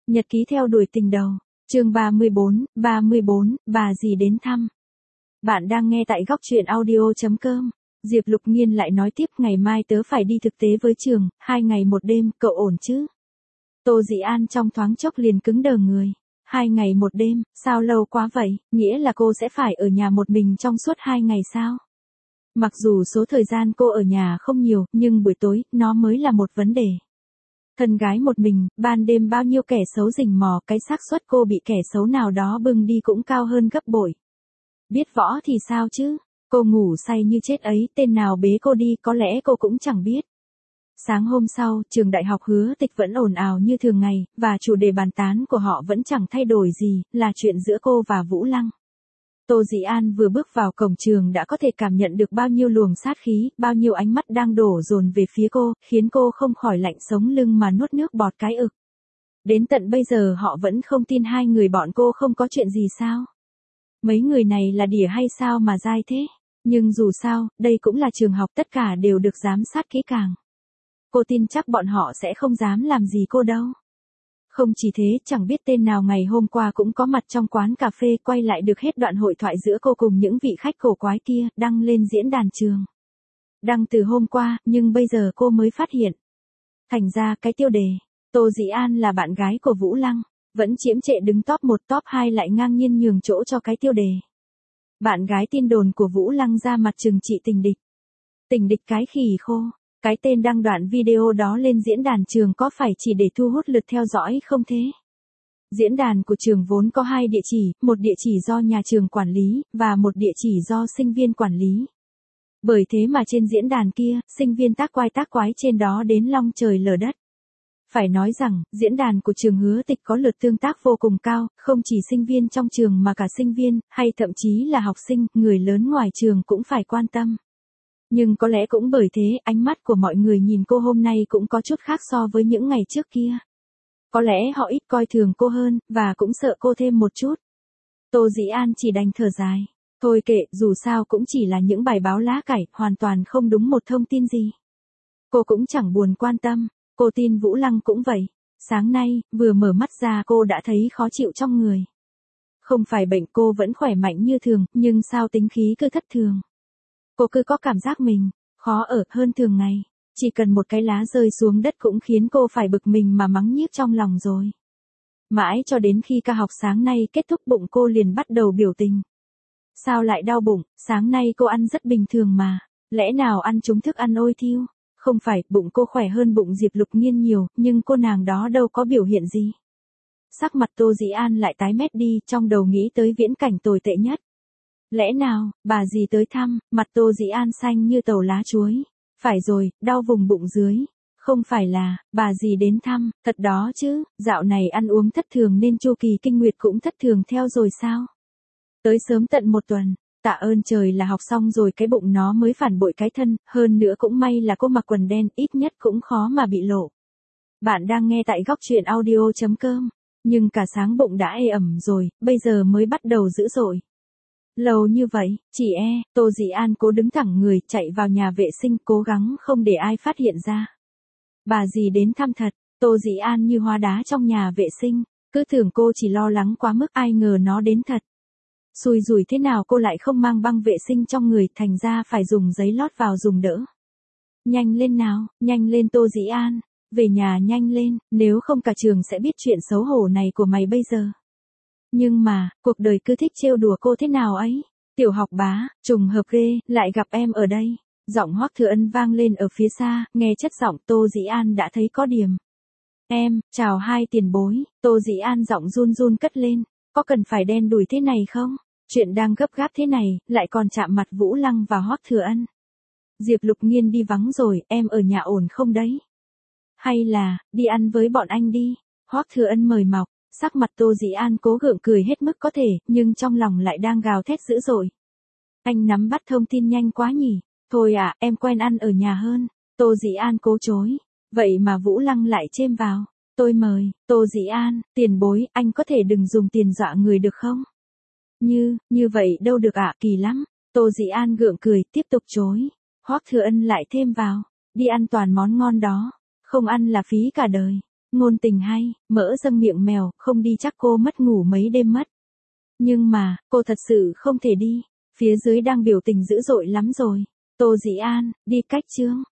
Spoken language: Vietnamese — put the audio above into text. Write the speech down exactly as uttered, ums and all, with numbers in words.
Nhật ký theo đuổi tình đầu, chương ba mươi bốn, ba mươi bốn, bà dì đến thăm. Bạn đang nghe tại góc truyện audio chấm com. Diệp Lục Nghiên lại nói tiếp, ngày mai tớ phải đi thực tế với trường, hai ngày một đêm, cậu ổn chứ? Tô Dĩ An trong thoáng chốc liền cứng đờ người. Hai ngày một đêm, sao lâu quá vậy, nghĩa là cô sẽ phải ở nhà một mình trong suốt hai ngày sao? Mặc dù số thời gian cô ở nhà không nhiều, nhưng buổi tối, nó mới là một vấn đề. Thân gái một mình, ban đêm bao nhiêu kẻ xấu rình mò, cái xác suất cô bị kẻ xấu nào đó bưng đi cũng cao hơn gấp bội. Biết võ thì sao chứ, cô ngủ say như chết ấy, tên nào bế cô đi có lẽ cô cũng chẳng biết. Sáng hôm sau, trường đại học Hứa Tịch vẫn ồn ào như thường ngày, và chủ đề bàn tán của họ vẫn chẳng thay đổi gì, là chuyện giữa cô và Vũ Lăng. Tô Dĩ An vừa bước vào cổng trường đã có thể cảm nhận được bao nhiêu luồng sát khí, bao nhiêu ánh mắt đang đổ dồn về phía cô, khiến cô không khỏi lạnh sống lưng mà nuốt nước bọt cái ực. Đến tận bây giờ họ vẫn không tin hai người bọn cô không có chuyện gì sao? Mấy người này là đỉa hay sao mà dai thế? Nhưng dù sao, đây cũng là trường học, tất cả đều được giám sát kỹ càng. Cô tin chắc bọn họ sẽ không dám làm gì cô đâu. Không chỉ thế, chẳng biết tên nào ngày hôm qua cũng có mặt trong quán cà phê, quay lại được hết đoạn hội thoại giữa cô cùng những vị khách cổ quái kia, đăng lên diễn đàn trường. Đăng từ hôm qua, nhưng bây giờ cô mới phát hiện. Thành ra cái tiêu đề, Tô Dĩ An là bạn gái của Vũ Lăng, vẫn chiếm trệ đứng top một top hai, lại ngang nhiên nhường chỗ cho cái tiêu đề. Bạn gái tin đồn của Vũ Lăng ra mặt trừng trị tình địch. Tình địch cái khỉ khô. Cái tên đăng đoạn video đó lên diễn đàn trường có phải chỉ để thu hút lượt theo dõi không thế? Diễn đàn của trường vốn có hai địa chỉ, một địa chỉ do nhà trường quản lý, và một địa chỉ do sinh viên quản lý. Bởi thế mà trên diễn đàn kia, sinh viên tác quái tác quái trên đó đến long trời lở đất. Phải nói rằng, diễn đàn của trường Hứa Tịch có lượt tương tác vô cùng cao, không chỉ sinh viên trong trường mà cả sinh viên, hay thậm chí là học sinh, người lớn ngoài trường cũng phải quan tâm. Nhưng có lẽ cũng bởi thế, ánh mắt của mọi người nhìn cô hôm nay cũng có chút khác so với những ngày trước kia. Có lẽ họ ít coi thường cô hơn, và cũng sợ cô thêm một chút. Tô Dĩ An chỉ đành thở dài. Thôi kệ, dù sao cũng chỉ là những bài báo lá cải, hoàn toàn không đúng một thông tin gì. Cô cũng chẳng buồn quan tâm, cô tin Vũ Lăng cũng vậy. Sáng nay, vừa mở mắt ra cô đã thấy khó chịu trong người. Không phải bệnh, cô vẫn khỏe mạnh như thường, nhưng sao tính khí cứ thất thường. Cô cứ có cảm giác mình khó ở hơn thường ngày, chỉ cần một cái lá rơi xuống đất cũng khiến cô phải bực mình mà mắng nhiếc trong lòng rồi. Mãi cho đến khi ca học sáng nay kết thúc, bụng cô liền bắt đầu biểu tình. Sao lại đau bụng, sáng nay cô ăn rất bình thường mà, lẽ nào ăn trúng thức ăn ôi thiêu? Không phải, bụng cô khỏe hơn bụng Diệp Lục Nghiên nhiều, nhưng cô nàng đó đâu có biểu hiện gì. Sắc mặt Tô Dĩ An lại tái mét đi, trong đầu nghĩ tới viễn cảnh tồi tệ nhất. Lẽ nào, bà dì tới thăm, mặt Tô Dĩ An xanh như tàu lá chuối. Phải rồi, đau vùng bụng dưới. Không phải là, bà dì đến thăm, thật đó chứ, dạo này ăn uống thất thường nên chu kỳ kinh nguyệt cũng thất thường theo rồi sao? Tới sớm tận một tuần, tạ ơn trời là học xong rồi cái bụng nó mới phản bội cái thân, hơn nữa cũng may là cô mặc quần đen, ít nhất cũng khó mà bị lộ. Bạn đang nghe tại góc truyện audio chấm com, nhưng cả sáng bụng đã ê ẩm rồi, bây giờ mới bắt đầu dữ dội. Lâu như vậy, chỉ e, Tô Dĩ An cố đứng thẳng người, chạy vào nhà vệ sinh, cố gắng không để ai phát hiện ra. Bà dì đến thăm thật, Tô Dĩ An như hóa đá trong nhà vệ sinh, cứ tưởng cô chỉ lo lắng quá mức, ai ngờ nó đến thật. Xui rủi thế nào cô lại không mang băng vệ sinh trong người, thành ra phải dùng giấy lót vào dùng đỡ. Nhanh lên nào, nhanh lên Tô Dĩ An, về nhà nhanh lên, nếu không cả trường sẽ biết chuyện xấu hổ này của mày bây giờ. Nhưng mà, cuộc đời cứ thích trêu đùa cô thế nào ấy. Tiểu học bá, trùng hợp ghê, lại gặp em ở đây. Giọng Hoắc Thừa Ân vang lên ở phía xa, nghe chất giọng Tô Dĩ An đã thấy có điểm. Em, chào hai tiền bối, Tô Dĩ An giọng run run cất lên. Có cần phải đen đủi thế này không? Chuyện đang gấp gáp thế này, lại còn chạm mặt Vũ Lăng và Hoắc Thừa Ân. Diệp Lục Nghiên đi vắng rồi, em ở nhà ổn không đấy? Hay là, đi ăn với bọn anh đi? Hoắc Thừa Ân mời mọc. Sắc mặt Tô Dĩ An cố gượng cười hết mức có thể, nhưng trong lòng lại đang gào thét dữ dội. Anh nắm bắt thông tin nhanh quá nhỉ? Thôi à, em quen ăn ở nhà hơn. Tô Dĩ An cố chối. Vậy mà Vũ Lăng lại chêm vào. Tôi mời, Tô Dĩ An, tiền bối, anh có thể đừng dùng tiền dọa người được không? Như, như vậy đâu được ạ, kỳ lắm. Tô Dĩ An gượng cười, tiếp tục chối. Hoắc Thừa Ân lại thêm vào. Đi ăn toàn món ngon đó. Không ăn là phí cả đời. Ngôn tình hay, mỡ dâng miệng mèo, không đi chắc cô mất ngủ mấy đêm mất. Nhưng mà, cô thật sự không thể đi. Phía dưới đang biểu tình dữ dội lắm rồi. Tô Dĩ An, đi cách chương.